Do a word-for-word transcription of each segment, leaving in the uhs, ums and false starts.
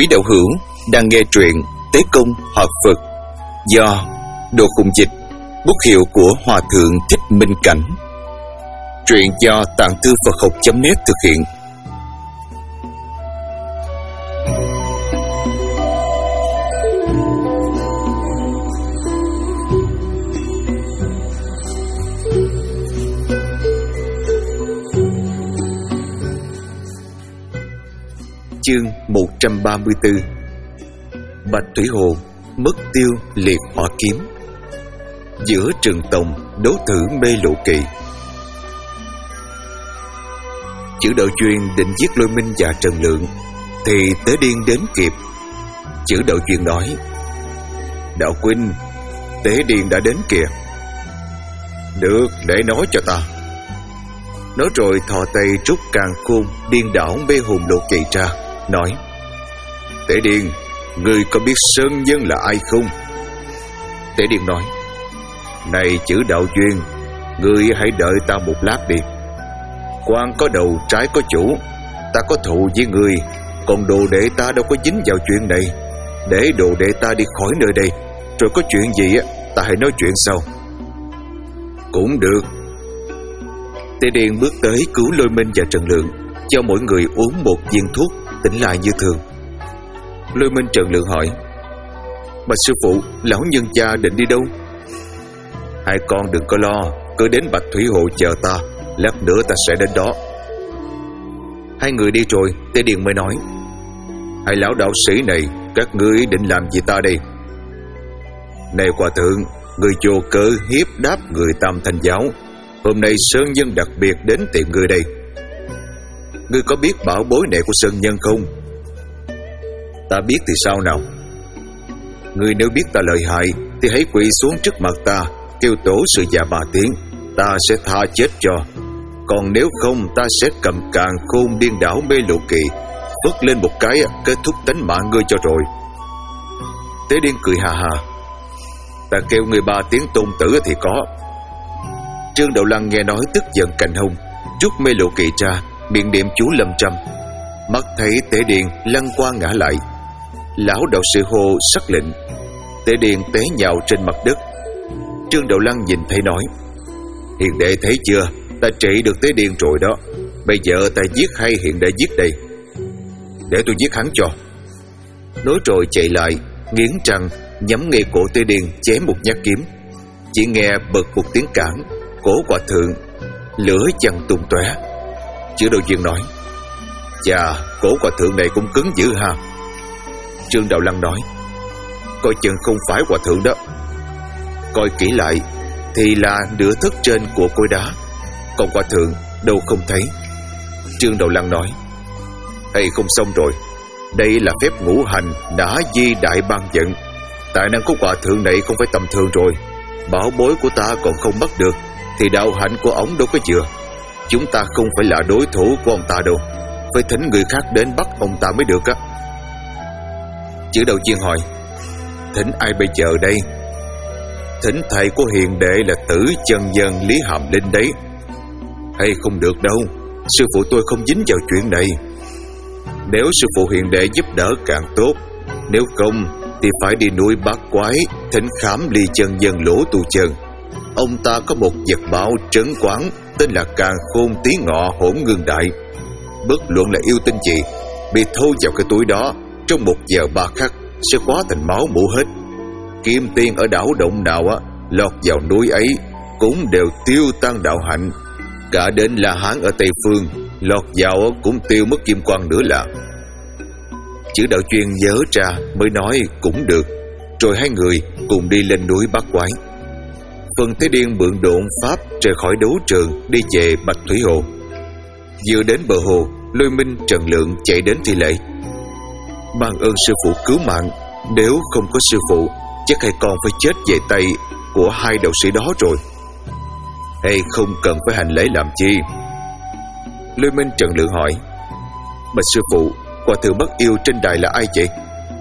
Quý đạo hữu đang nghe truyện Tế Công Hợp Phật do Đồ Khùng Dịch, bút hiệu của Hòa Thượng Thích Minh Cảnh. Truyện do Tạng Thư Phật Học chấm net thực hiện. Chương một trăm ba mươi tư. Bạch Thủy Hồ mất tiêu liệt hỏa kiếm. Giữa Trừng Tông đấu thử mê lộ kỵ. Chữ Đạo Duyên định giết Lôi Minh và Trần Lượng thì Tế Điên đến kịp. Chữ Đạo Duyên nói: Đạo huynh, Tế Điên đã đến kìa. Được, để nói cho ta. Nói rồi thò tay trút càn khôn điên đảo mê hồn lộ kỵ ra, nói: Tế Điên, ngươi có biết Sơn Nhân là ai không? Tế Điên nói: Này chữ Đạo Duyên, ngươi hãy đợi ta một lát đi. Quan có đầu trái có chủ, ta có thù với ngươi, còn đồ đệ ta đâu có dính vào chuyện này. Để đồ đệ ta đi khỏi nơi đây, rồi có chuyện gì á ta hãy nói chuyện sau. Cũng được. Tế Điên bước tới cứu Lôi Minh và Trần Lượng, cho mỗi người uống một viên thuốc, tỉnh lại như thường. Lôi Minh Trần Lượng hỏi: Bạch sư phụ, lão nhân gia định đi đâu? Hai con đừng có lo, cứ đến Bạch Thủy Hồ chờ ta, lát nữa ta sẽ đến đó. Hai người đi rồi, Tế Điền mới nói: Hai lão đạo sĩ này, các ngươi định làm gì ta đây? Này hòa thượng, người vô cớ hiếp đáp người Tam Thanh giáo. Hôm nay Sơn Nhân đặc biệt đến tìm ngươi đây. Ngươi có biết bảo bối này của Sơn Nhân không? Ta biết thì sao nào? Ngươi nếu biết ta lợi hại thì hãy quỳ xuống trước mặt ta, kêu tổ sự già ba tiếng, ta sẽ tha chết cho. Còn nếu không, ta sẽ cầm càn khôn điên đảo mê lộ kỵ, vứt lên một cái kết thúc tánh mạng ngươi cho rồi. Tế Điên cười hà hà: Ta kêu ngươi ba tiếng tôn tử thì có. Trương Đạo Lăng nghe nói tức giận cạnh hông, rút mê lộ kỵ ra, miệng niệm chú lâm trăm. Mắt thấy Tế Điền lăn qua ngã lại, lão đạo sĩ hô sắc lệnh. Tế Điền té nhào trên mặt đất. Trương Đạo Lăng nhìn thấy nói: Hiền đệ thấy chưa, ta trị được Tế Điền rồi đó. Bây giờ ta giết hay hiền đệ giết đây? Để tôi giết hắn cho. Nói rồi chạy lại, nghiến răng nhắm ngay cổ Tế Điền chém một nhát kiếm. Chỉ nghe bật một tiếng cản, cổ hòa thượng lửa văng tung tóe. Chữ Đạo Duyên nói: Chà, cổ hòa thượng này cũng cứng dữ ha. Trương Đạo Lăng nói: Coi chừng không phải hòa thượng đó. Coi kỹ lại thì là nửa thất trên của cối đá, còn hòa thượng đâu không thấy. Trương Đạo Lăng nói: Hay không xong rồi, đây là phép ngũ hành đã di đại ban giận. Tài năng của hòa thượng này không phải tầm thường rồi. Bảo bối của ta còn không bắt được thì đạo hạnh của ổng đâu có chừa. Chúng ta không phải là đối thủ của ông ta đâu, phải thỉnh người khác đến bắt ông ta mới được á. Chữ Đạo Duyên hỏi: Thỉnh ai bây giờ đây? Thỉnh thầy của hiền đệ là Tử Chân Nhân Lý Hàm Linh đấy. Hay không được đâu, sư phụ tôi không dính vào chuyện này. Nếu sư phụ hiền đệ giúp đỡ càng tốt, nếu không thì phải đi núi Bát Quái thỉnh khám Ly Chân Nhân Lỗ Tu Chân. Ông ta có một vật bảo trấn quán tên là Càn Khôn Tí Ngọ Hỗn Ngưng Đại. Bất luận là yêu tinh gì, bị thâu vào cái túi đó trong một giờ ba khắc sẽ hóa thành máu mủ hết. Kim tiên ở đảo động nào á lọt vào núi ấy cũng đều tiêu tan đạo hạnh. Cả đến La Hán ở Tây Phương lọt vào cũng tiêu mất kim quang nữa là. Chữ Đạo Duyên nhớ ra mới nói cũng được. Rồi hai người cùng đi lên núi Bát Quái. Phần Tế Điên mượn độn pháp rời khỏi đấu trường đi về Bạch Thủy Hồ. Vừa đến bờ hồ, Lôi Minh Trần Lượng chạy đến thi lễ: Ban ơn sư phụ cứu mạng, nếu không có sư phụ chắc hai con phải chết về tay của hai đạo sĩ đó rồi. Hay không cần phải hành lễ làm chi? Lôi Minh Trần Lượng hỏi: Bạch sư phụ, hòa thượng bất yêu trên đài là ai vậy?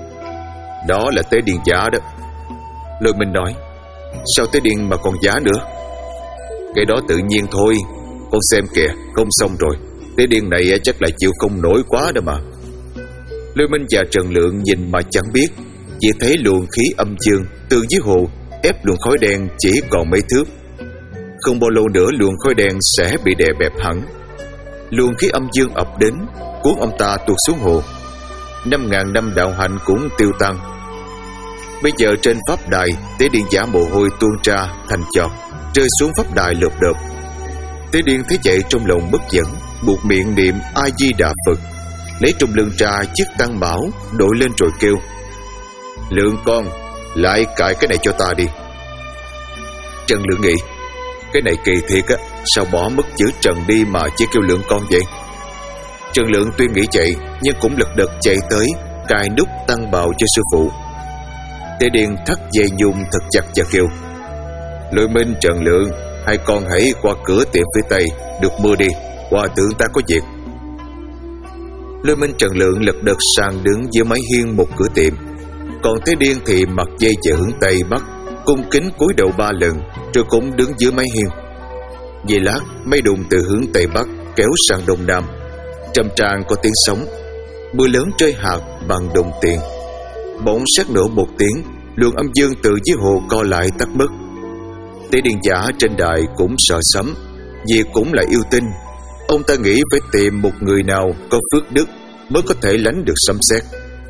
Đó là Tế Điền giả đó. Lôi Minh nói: Sao Tế Điền mà còn giả nữa? Cái đó tự nhiên thôi. Con xem kìa, không xong rồi. Tế Điền này chắc là chịu không nổi quá đó mà. Lôi Minh và Trần Lượng nhìn mà chẳng biết, chỉ thấy luồng khí âm dương từ dưới hồ ép luồng khói đen chỉ còn mấy thước. Không bao lâu nữa luồng khói đen sẽ bị đè bẹp hẳn. Luồng khí âm dương ập đến, cuốn ông ta tuột xuống hồ. Năm ngàn năm đạo hạnh cũng tiêu tan. Bây giờ trên pháp đài, Tế Điền giả mồ hôi tuôn ra thành giọt, rơi xuống pháp đài lợp đợp. Tế Điền thấy vậy trong lòng bất dẫn, buộc miệng niệm A Di Đà Phật, lấy trong lưng ra chiếc tăng bảo đội lên rồi kêu: Lượng con, lại cài cái này cho ta đi. Trần Lượng nghĩ, cái này kỳ thiệt á, sao bỏ mất chữ Trần đi mà chỉ kêu Lượng con vậy? Trần Lượng tuy nghĩ vậy nhưng cũng lật đật chạy tới cài nút tăng bào cho sư phụ. Tế Điền thắt dây nhung thật chặt và kêu: Lôi Minh, Trần Lượng, hai con hãy qua cửa tiệm phía tây, được mưa đi, hòa thượng ta có việc. Lôi Minh, Trần Lượng lật đật sang đứng giữa mái hiên một cửa tiệm, còn Tế Điền thì mặc dây về hướng tây bắc, cung kính cúi đầu ba lần, rồi cũng đứng giữa mái hiên. Giây lát, mây đùng từ hướng tây bắc kéo sang đông nam, trầm tràn có tiếng sóng, mưa lớn rơi hạt bằng đồng tiền. Bỗng sét nổ một tiếng, luồng âm dương từ dưới hồ co lại tắt mất. Tế Điền giả trên đài cũng sợ sấm, vì cũng là yêu tinh. Ông ta nghĩ phải tìm một người nào có phước đức mới có thể lánh được sấm sét.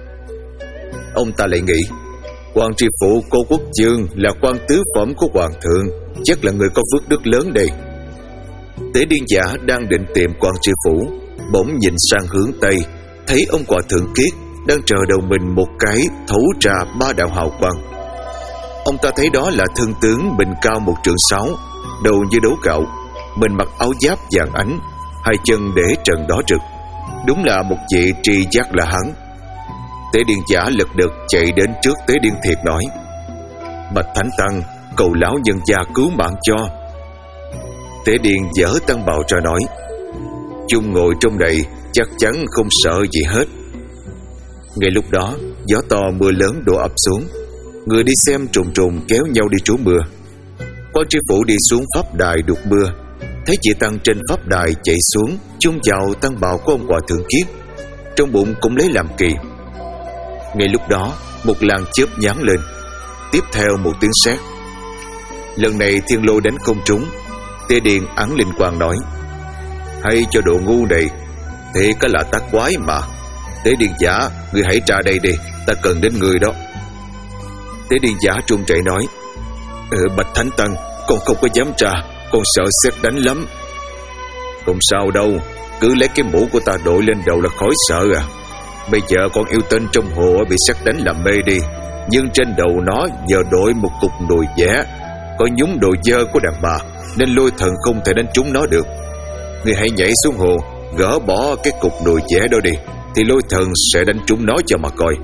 Ông ta lại nghĩ, Quan tri phủ Cô Quốc Dương là quan tứ phẩm của hoàng thượng, chắc là người có phước đức lớn đây. Tế Điền giả đang định tìm quan tri phủ, bỗng nhìn sang hướng tây, thấy ông Hòa Thượng Kiết đang chờ đầu mình một cái thấu ra ba đạo hào quang. Ông ta thấy đó là thân tướng mình cao một trượng sáu, đầu như đấu gạo, mình mặc áo giáp vàng ánh, hai chân để trần đỏ rực, đúng là một vị tri giác là hắn. Tế Điền giả lật đật chạy đến trước Tế Điền Thiệt nói: Bạch Thánh Tăng, cầu lão nhân gia cứu mạng cho. Tế Điền dở tăng bào ra nói: Chung ngồi trong đây chắc chắn không sợ gì hết. Ngay lúc đó, gió to mưa lớn đổ ập xuống, người đi xem trùng trùng kéo nhau đi trú mưa. Quan tri phủ đi xuống pháp đài đục mưa, thấy chị Tăng trên pháp đài chạy xuống chung vào tăng bào của ông Hòa Thượng Kiết, trong bụng cũng lấy làm kỳ. Ngay lúc đó, một làn chớp nháng lên, tiếp theo một tiếng sét. Lần này thiên lôi đánh không trúng. Tế Điền áng linh quang nói: Hay cho độ ngu này, thế có là tác quái mà. Tế Điền giả, người hãy ra đây đi, ta cần đến người đó. Tế Điền giả trung chạy nói: ừ, Bạch Thánh Tăng, con không có dám ra, con sợ sét đánh lắm. Không sao đâu, cứ lấy cái mũ của ta đội lên đầu là khỏi sợ à. Bây giờ con yêu tinh trong hồ bị sét đánh làm mê đi, nhưng trên đầu nó giờ đội một cục đùi vẽ, có nhúng đồ dơ của đàn bà, nên lôi thần không thể đánh trúng nó được. Người hãy nhảy xuống hồ, gỡ bỏ cái cục đùi vẽ đó đi, thì lôi thần sẽ đánh trúng nó cho mà coi.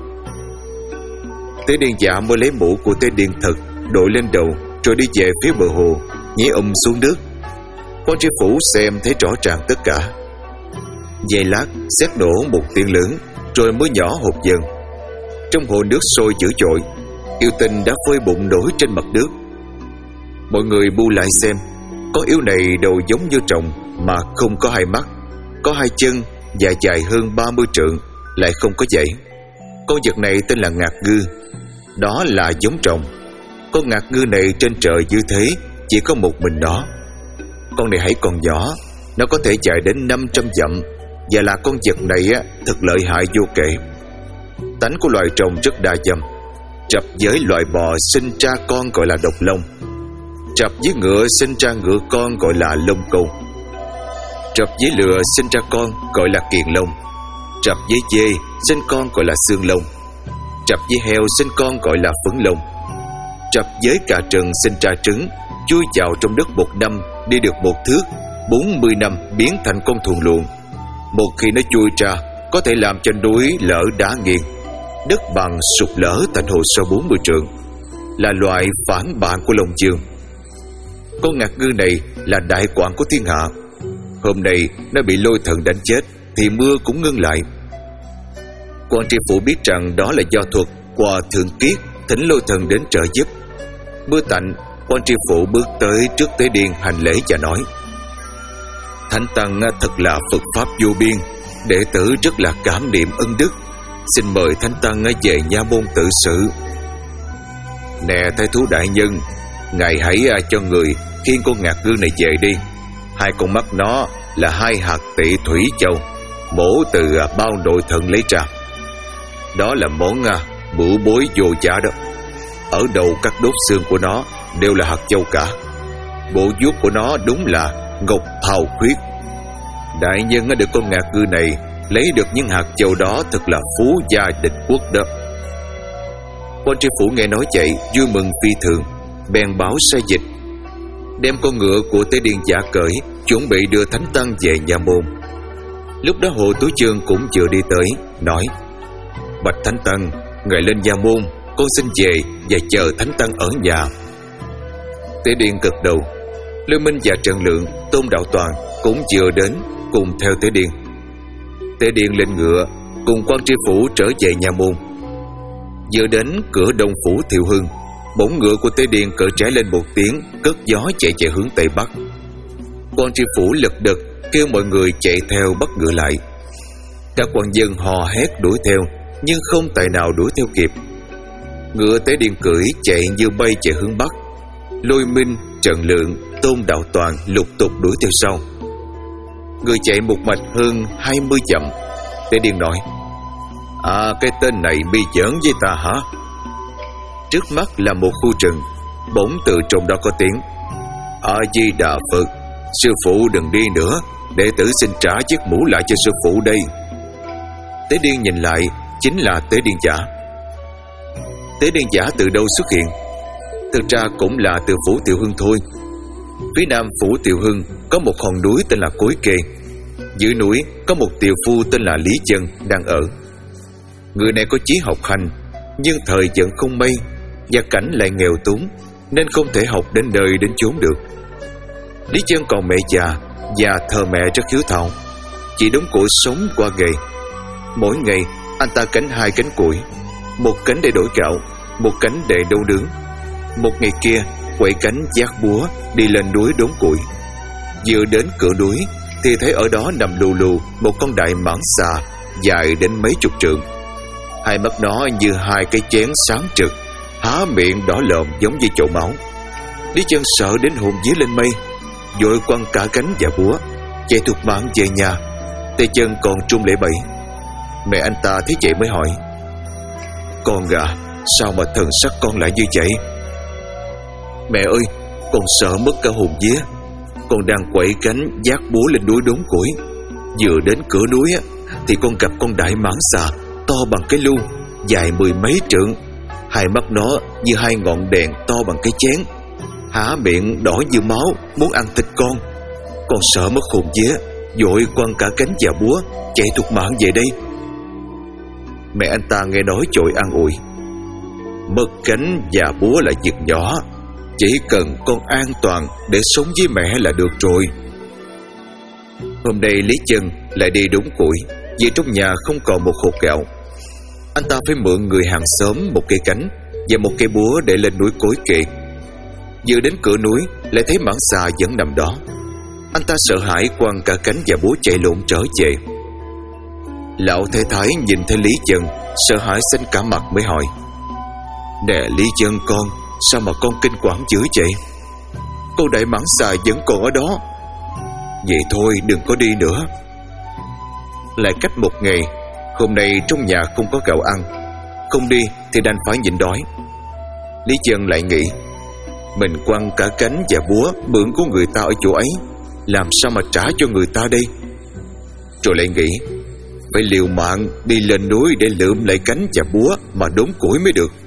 Tế Điền giả mới lấy mũ của Tế Điền thật đội lên đầu, rồi đi về phía bờ hồ, nhảy ùm xuống nước. Quan tri phủ xem thấy rõ ràng tất cả. Giây lát, sét nổ một tiếng lớn, rồi mới nhỏ hột dần. Trong hồ nước sôi dữ dội, yêu tinh đã phơi bụng nổi trên mặt nước. Mọi người bu lại xem, con yêu này đầu giống như rồng mà không có hai mắt, có hai chân và dài hơn ba mươi trượng, lại không có dãy. Con vật này tên là ngạc ngư, đó là giống rồng. Con ngạc ngư này trên trời như thế, chỉ có một mình nó. Con này hãy còn nhỏ, nó có thể chạy đến năm trăm dặm, và là con vật này á, thật lợi hại vô kể. Tánh của loài rồng rất đa dâm. Trập với loài bò sinh ra con gọi là độc lông. Trập với ngựa sinh ra ngựa con gọi là lông câu. Trập với lừa sinh ra con gọi là kiền lông. Trập với dê sinh con gọi là xương lông. Trập với heo sinh con gọi là phấn lông. Trập với cà trừng sinh ra trứng, chui vào trong đất một năm đi được một thước, bốn mươi năm biến thành con thuần luồng. Một khi nó chui ra, có thể làm cho núi lở đá nghiêng, đất bằng sụt lở thành hồ sâu bốn mươi trượng, là loại phản bạn của Long Dương. Con ngạc ngư này là đại quạng của thiên hạ. Hôm nay nó bị lôi thần đánh chết, thì mưa cũng ngưng lại. Quan tri phủ biết rằng đó là do thuật Hòa Thượng Kiết thỉnh lôi thần đến trợ giúp. Mưa tạnh, quan tri phủ bước tới trước Tế Điền hành lễ và nói: Thánh Tăng thật là Phật pháp vô biên, đệ tử rất là cảm niệm ân đức, Xin mời thánh tăng về nha môn tự sự. Nè thái thú đại nhân, ngài hãy cho người khiêng con ngạc ngư này về đi. Hai con mắt nó là hai hạt tỵ thủy châu, mổ từ bao nội thận lấy ra. Đó là món bửu bối vô giá đó. Ở đầu các đốt xương của nó đều là hạt châu cả. Bộ vuốt của nó đúng là ngọc thao khuyết. Đại nhân được con ngạc ngư này lấy được những hạt châu đó thật là phú gia địch quốc đó. Quan tri phủ nghe nói vậy vui mừng phi thường, bèn báo sai dịch đem con ngựa của Tế Điền Giả cởi, chuẩn bị đưa thánh tăng về nha môn. Lúc đó Hồ Tú Chương cũng vừa đi tới, nói: Bạch thánh tăng, ngài lên nha môn, con xin về và chờ thánh tăng ở nhà. Tế Điền gật đầu. Lôi Minh và Trần Lượng, Tôn Đạo Toàn cũng vừa đến cùng theo Tế Điền. Tế Điền lên ngựa cùng quan tri phủ trở về nha môn. Vừa đến cửa Đông phủ Thiệu Hưng, bỗng ngựa của Tế Điền cởi trái lên một tiếng, cất gió chạy về hướng tây bắc. Quan tri phủ lật đật kêu mọi người chạy theo bắt ngựa lại. Các quan dân hò hét đuổi theo, nhưng không tài nào đuổi theo kịp. Ngựa Tế Điền cưỡi chạy như bay về hướng bắc. Lôi Minh, Trần Lượng, Tôn Đạo Toàn lục tục đuổi theo sau. Người chạy một mạch hơn hai mươi dặm. Tế Điền nói: À, cái tên này bi giỡn với ta hả? Trước mắt là một khu rừng. Bỗng từ trong đó có tiếng: A Di Đà Phật, sư phụ đừng đi nữa, đệ tử xin trả chiếc mũ lại cho sư phụ đây. Tế Điền nhìn lại, chính là Tế Điền Giả. Tế Điền Giả từ đâu xuất hiện? Thực ra cũng là từ phủ Thiệu Hưng thôi. Phía nam phủ Thiệu Hưng có một hòn núi tên là Cối Kê. Dưới núi có một tiều phu tên là Lý Chân đang ở. Người này có chí học hành, nhưng thời vận không may, gia cảnh lại nghèo túng, nên không thể học đến nơi đến chốn được. Lý Chân còn mẹ già và thờ mẹ rất hiếu thảo, chỉ đống củi sống qua ngày. Mỗi ngày anh ta cánh hai cánh củi, một cánh để đổi gạo, một cánh để nấu nướng. Một ngày kia quậy cánh vác búa đi lên núi đốn củi. Vừa đến cửa núi thì thấy ở đó nằm lù lù một con đại mãng xà dài đến mấy chục trượng. Hai mắt nó như hai cái chén sáng trực, há miệng đỏ lòm giống như chậu máu. Lý Chân sợ đến hồn vía lên mây, vội quăng cả cánh và búa, chạy thục mạng về nhà. Tay chân còn trung lễ bẩy. Mẹ anh ta thấy vậy mới hỏi: Con à, sao mà thần sắc con lại như vậy? Mẹ ơi, con sợ mất cả hồn vía. Con đang quậy cánh vác búa lên núi đốn củi. Vừa đến cửa núi á, thì con gặp con đại mãng xà to bằng cái lu, dài mười mấy trượng. Hai mắt nó như hai ngọn đèn to bằng cái chén, há miệng đỏ như máu, muốn ăn thịt con. Con sợ mất hồn vía, vội quăng cả cánh và búa, chạy thục mạng về đây. Mẹ anh ta nghe nói vội an ủi: Mất cánh và búa là việc nhỏ, chỉ cần con an toàn để sống với mẹ là được rồi. Hôm nay Lý Chân lại đi đốn củi, vì trong nhà không còn một hột gạo. Anh ta phải mượn người hàng xóm một cây cánh và một cây búa để lên núi Cối Kê. Vừa đến cửa núi lại thấy mãng xà vẫn nằm đó. Anh ta sợ hãi quăng cả cánh và búa chạy lộn trở về. Lão Thái Thái nhìn thấy Lý Chân, sợ hãi xanh cả mặt mới hỏi: Nè Lý Chân con, sao mà con kinh quản dữ vậy? Con đại mãng xà vẫn còn ở đó. Vậy thôi đừng có đi nữa. Lại cách một ngày, hôm nay trong nhà không có gạo ăn, không đi thì đành phải nhịn đói. Lý Chân lại nghĩ: Mình quăng cả cánh và búa mượn của người ta ở chỗ ấy, làm sao mà trả cho người ta đây? Rồi lại nghĩ: Phải liều mạng đi lên núi để lượm lại cánh và búa mà đốn củi mới được.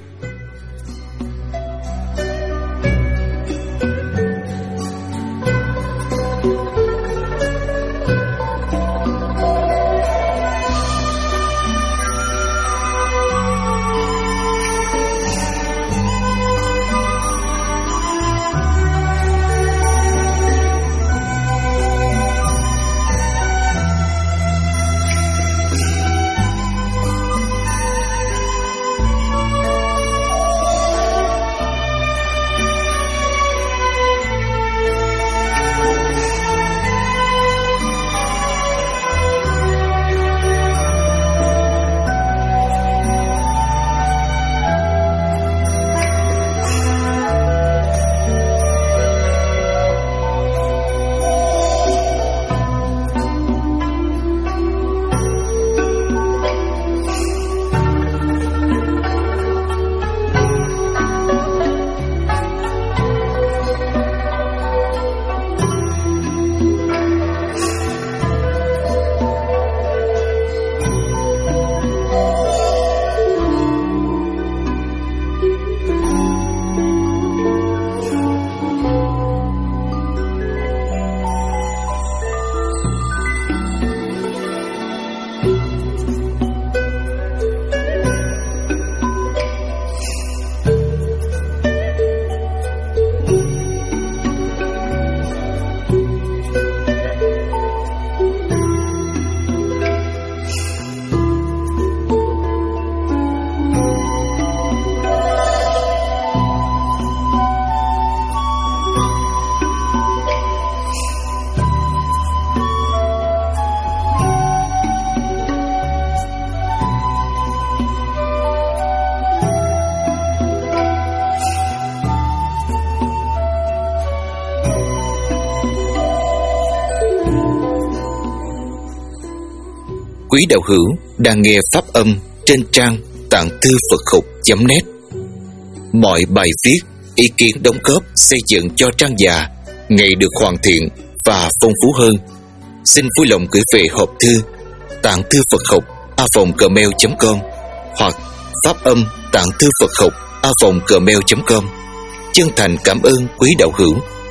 quý đạo hữu đang nghe pháp âm trên trang tạng thư Phật học chấm net. Mọi bài viết, ý kiến đóng góp xây dựng cho trang già ngày được hoàn thiện và phong phú hơn. Xin vui lòng gửi về hộp thư tạng thư Phật học a vòng gmail chấm com hoặc pháp âm tạng thư Phật học a vòng gmail chấm com. Chân thành cảm ơn quý đạo hữu.